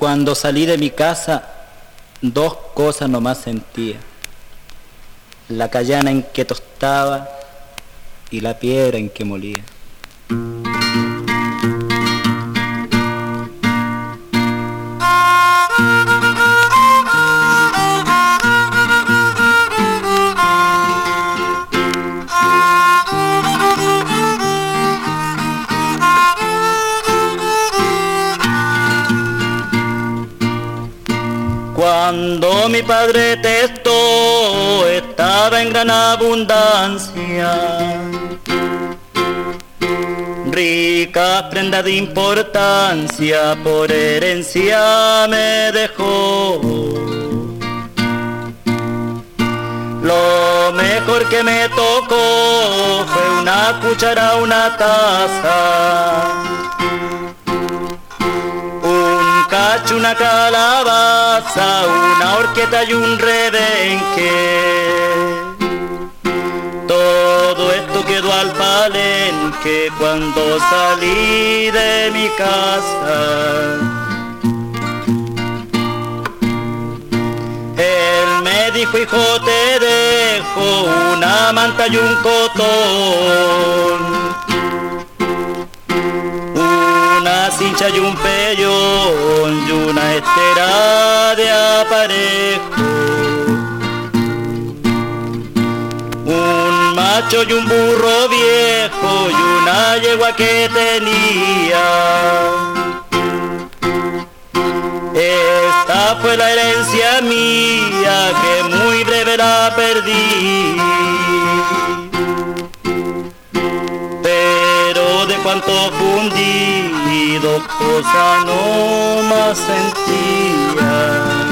Cuando salí de mi casa, dos cosas nomás sentía: la callana en que tostaba y la piedra en que molía. Cuando mi padre testó estaba en gran abundancia, ricas prendas de importancia por herencia me dejó. Lo mejor que me tocó fue una cuchara, una taza, un cacho, una calabaza, una horqueta y un rebenque. Todo esto quedó al palenque cuando salí de mi casa. Él me dijo: hijo, te dejo una manta y un cotón, una cincha y un pellón y una estera de aparejo, un macho y un burro viejo y una yegua que tenía. Esta fue la herencia mía que muy breve la perdí, pero de cuanto fundí dos cosas no más sentía.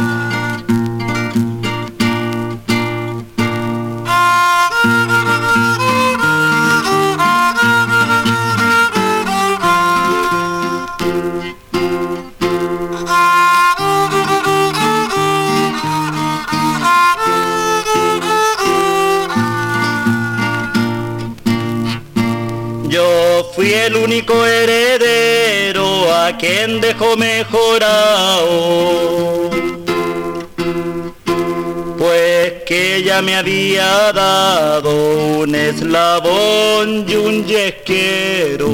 Yo fui el único heredero a quien dejó mejorado, pues que ella me había dado un eslabón y un yesquero.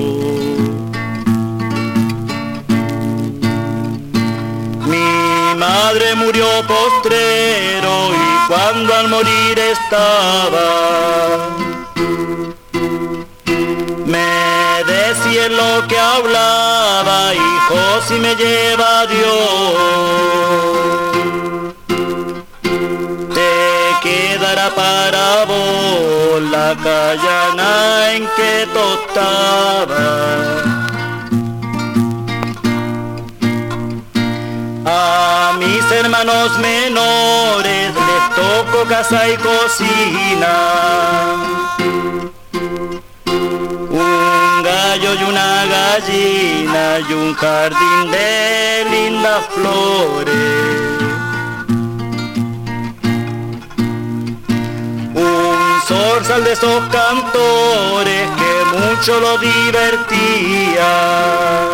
Mi madre murió postrero y cuando al morir estaba, me decía en lo que hablaba: hijo, si me lleva Dios, te quedará para vos la callana en que tostaba. A mis hermanos menores les tocó casa y cocina, un gallo y una gallina y un jardín de lindas flores, un zorzal de esos cantores que mucho lo divertía.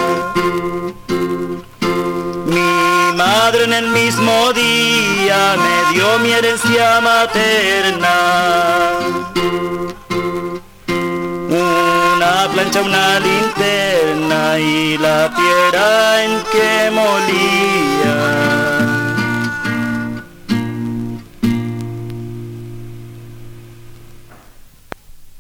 Mi madre en el mismo día me dio mi herencia materna, una plancha, una linterna y la piedra en que molí.